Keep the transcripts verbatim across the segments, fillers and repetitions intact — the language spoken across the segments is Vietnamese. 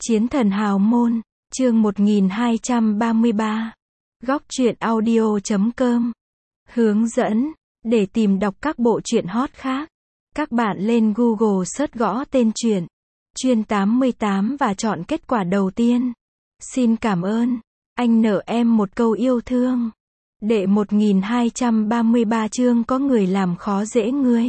Chiến thần hào môn, chương một nghìn hai trăm ba mươi ba. Góc truyện audio chấm com. Hướng dẫn, để tìm đọc các bộ truyện hot khác. Các bạn lên Google search gõ tên truyện Chuyên tám mươi tám và chọn kết quả đầu tiên. Xin cảm ơn. Anh nợ em một câu yêu thương. Đệ một nghìn hai trăm ba mươi ba chương có người làm khó dễ ngươi.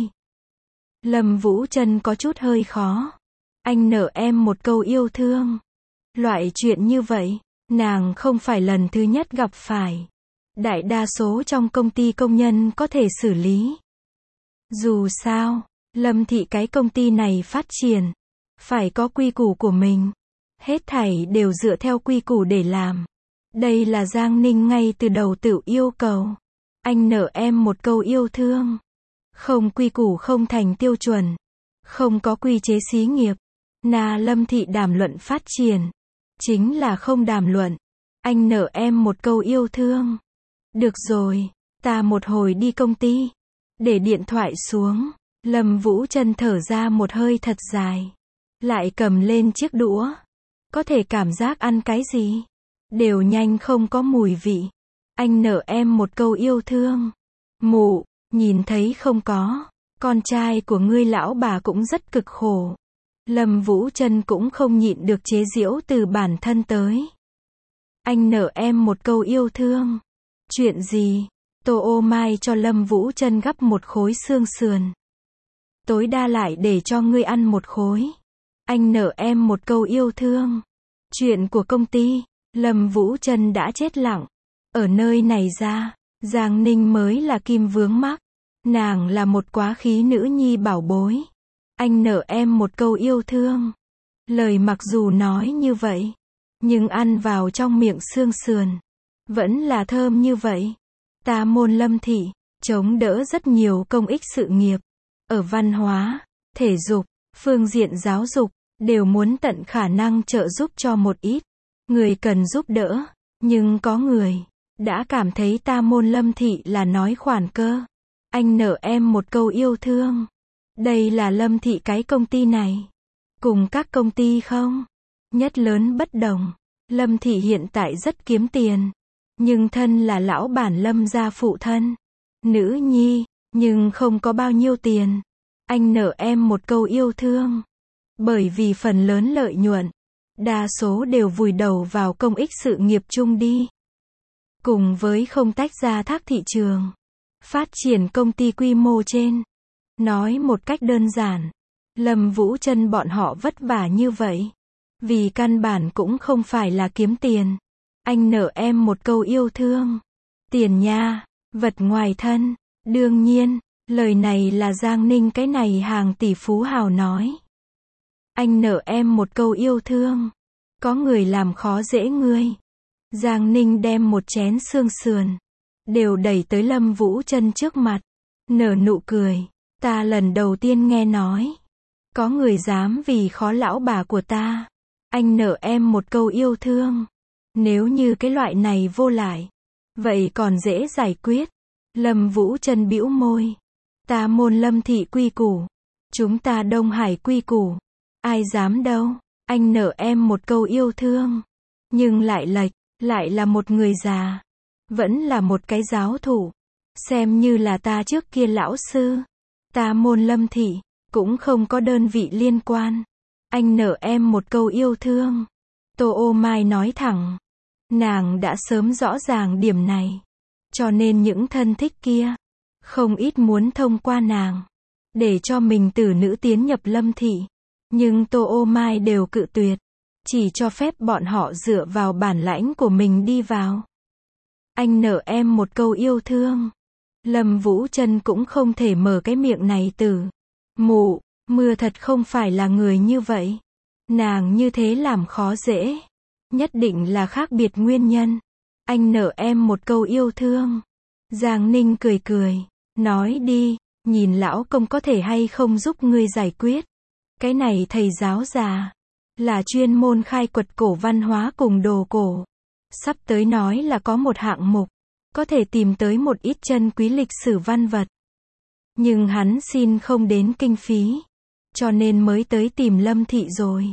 Lâm Vũ Trân có chút hơi khó. Anh nợ em một câu yêu thương. Loại chuyện như vậy, nàng không phải lần thứ nhất gặp phải. Đại đa số trong công ty công nhân có thể xử lý. Dù sao, Lâm thị cái công ty này phát triển, phải có quy củ của mình. Hết thảy đều dựa theo quy củ để làm. Đây là Giang Ninh ngay từ đầu tự yêu cầu. Anh nợ em một câu yêu thương. Không quy củ không thành tiêu chuẩn. Không có quy chế xí nghiệp. Na Lâm thị đàm luận phát triển. Chính là không đàm luận. Anh nợ em một câu yêu thương. Được rồi, ta một hồi đi công ty. Để điện thoại xuống. Lâm Vũ Trân thở ra một hơi thật dài. Lại cầm lên chiếc đũa. Có thể cảm giác ăn cái gì? Đều nhanh không có mùi vị. Anh nợ em một câu yêu thương. Mụ, nhìn thấy không có. Con trai của ngươi lão bà cũng rất cực khổ. Lâm Vũ Trân cũng không nhịn được chế giễu từ bản thân tới. Anh nợ em một câu yêu thương. Chuyện gì? Tô Ô Mai cho Lâm Vũ Trân gắp một khối xương sườn. Tối đa lại để cho ngươi ăn một khối. Anh nợ em một câu yêu thương. Chuyện của công ty. Lâm Vũ Trân đã chết lặng. Ở nơi này ra, Giang Ninh mới là kim vướng mắc. Nàng là một quá khí nữ nhi bảo bối. Anh nợ em một câu yêu thương. Lời mặc dù nói như vậy, nhưng ăn vào trong miệng xương sườn, vẫn là thơm như vậy. Ta môn Lâm thị, chống đỡ rất nhiều công ích sự nghiệp. Ở văn hóa, thể dục, phương diện giáo dục, đều muốn tận khả năng trợ giúp cho một ít. Người cần giúp đỡ, nhưng có người đã cảm thấy ta môn Lâm thị là nói khoản cơ. Anh nợ em một câu yêu thương. Đây là Lâm thị cái công ty này. Cùng các công ty không? Nhất lớn bất đồng. Lâm thị hiện tại rất kiếm tiền. Nhưng thân là lão bản Lâm gia phụ thân. Nữ nhi, nhưng không có bao nhiêu tiền. Anh nợ em một câu yêu thương. Bởi vì phần lớn lợi nhuận, đa số đều vùi đầu vào công ích sự nghiệp chung đi. Cùng với không tách ra thác thị trường. Phát triển công ty quy mô trên. Nói một cách đơn giản, Lâm Vũ Trân bọn họ vất vả như vậy. Vì căn bản cũng không phải là kiếm tiền. Anh nợ em một câu yêu thương. Tiền nha, vật ngoài thân. Đương nhiên, lời này là Giang Ninh cái này hàng tỷ phú hào nói. Anh nợ em một câu yêu thương. Có người làm khó dễ ngươi. Giang Ninh đem một chén xương sườn, đều đẩy tới Lâm Vũ Trân trước mặt. Nở nụ cười. Ta lần đầu tiên nghe nói. Có người dám vì khó lão bà của ta. Anh nợ em một câu yêu thương. Nếu như cái loại này vô lại, vậy còn dễ giải quyết. Lâm Vũ Trân bĩu môi. Ta môn Lâm thị quy củ. Chúng ta Đông Hải quy củ. Ai dám đâu. Anh nợ em một câu yêu thương. Nhưng lại lệch, lại là một người già. Vẫn là một cái giáo thủ. Xem như là ta trước kia lão sư. Ta môn Lâm thị, cũng không có đơn vị liên quan. Anh nợ em một câu yêu thương. Tô Ô Mai nói thẳng. Nàng đã sớm rõ ràng điểm này. Cho nên những thân thích kia, không ít muốn thông qua nàng. Để cho mình tử nữ tiến nhập Lâm thị. Nhưng Tô Ô Mai đều cự tuyệt. Chỉ cho phép bọn họ dựa vào bản lãnh của mình đi vào. Anh nợ em một câu yêu thương. Lâm Vũ Trân cũng không thể mở cái miệng này từ. Mụ, mưa thật không phải là người như vậy. Nàng như thế làm khó dễ. Nhất định là khác biệt nguyên nhân. Anh nợ em một câu yêu thương. Giang Ninh cười cười. Nói đi, nhìn lão công có thể hay không giúp ngươi giải quyết. Cái này thầy giáo già. Là chuyên môn khai quật cổ văn hóa cùng đồ cổ. Sắp tới nói là có một hạng mục. Có thể tìm tới một ít chân quý lịch sử văn vật. Nhưng hắn xin không đến kinh phí. Cho nên mới tới tìm Lâm thị rồi.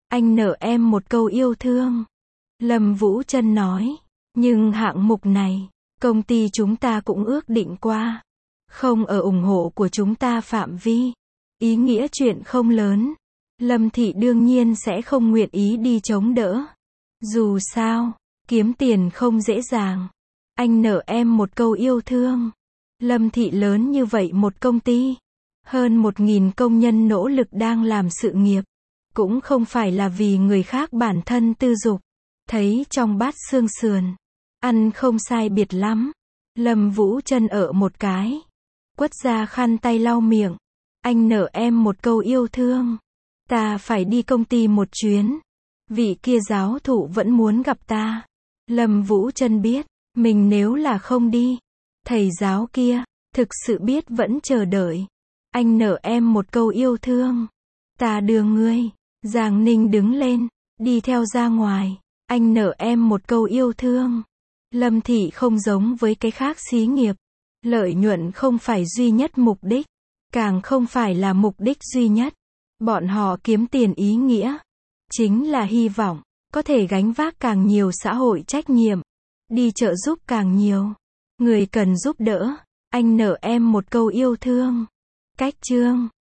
Anh nợ em một câu yêu thương. Lâm Vũ Trân nói. Nhưng hạng mục này, công ty chúng ta cũng ước định qua. Không ở ủng hộ của chúng ta phạm vi. Ý nghĩa chuyện không lớn. Lâm Thị đương nhiên sẽ không nguyện ý đi chống đỡ. Dù sao, kiếm tiền không dễ dàng. Anh nợ em một câu yêu thương. Lâm Thị lớn như vậy một công ty. Hơn một nghìn công nhân nỗ lực đang làm sự nghiệp. Cũng không phải là vì người khác bản thân tư dục. Thấy trong bát xương sườn. Ăn không sai biệt lắm. Lâm Vũ Trân ở một cái. Quất ra khăn tay lau miệng. Anh nợ em một câu yêu thương. Ta phải đi công ty một chuyến. Vị kia giáo thụ vẫn muốn gặp ta. Lâm Vũ Trân biết. Mình nếu là không đi. Thầy giáo kia. Thực sự biết vẫn chờ đợi. Anh nợ em một câu yêu thương. Ta đưa ngươi. Giang Ninh đứng lên. Đi theo ra ngoài. Anh nợ em một câu yêu thương. Lâm Thị không giống với cái khác xí nghiệp. Lợi nhuận không phải duy nhất mục đích. Càng không phải là mục đích duy nhất. Bọn họ kiếm tiền ý nghĩa. Chính là hy vọng. Có thể gánh vác càng nhiều xã hội trách nhiệm. Đi trợ giúp càng nhiều. Người cần giúp đỡ. Anh nợ em một câu yêu thương. Cách chương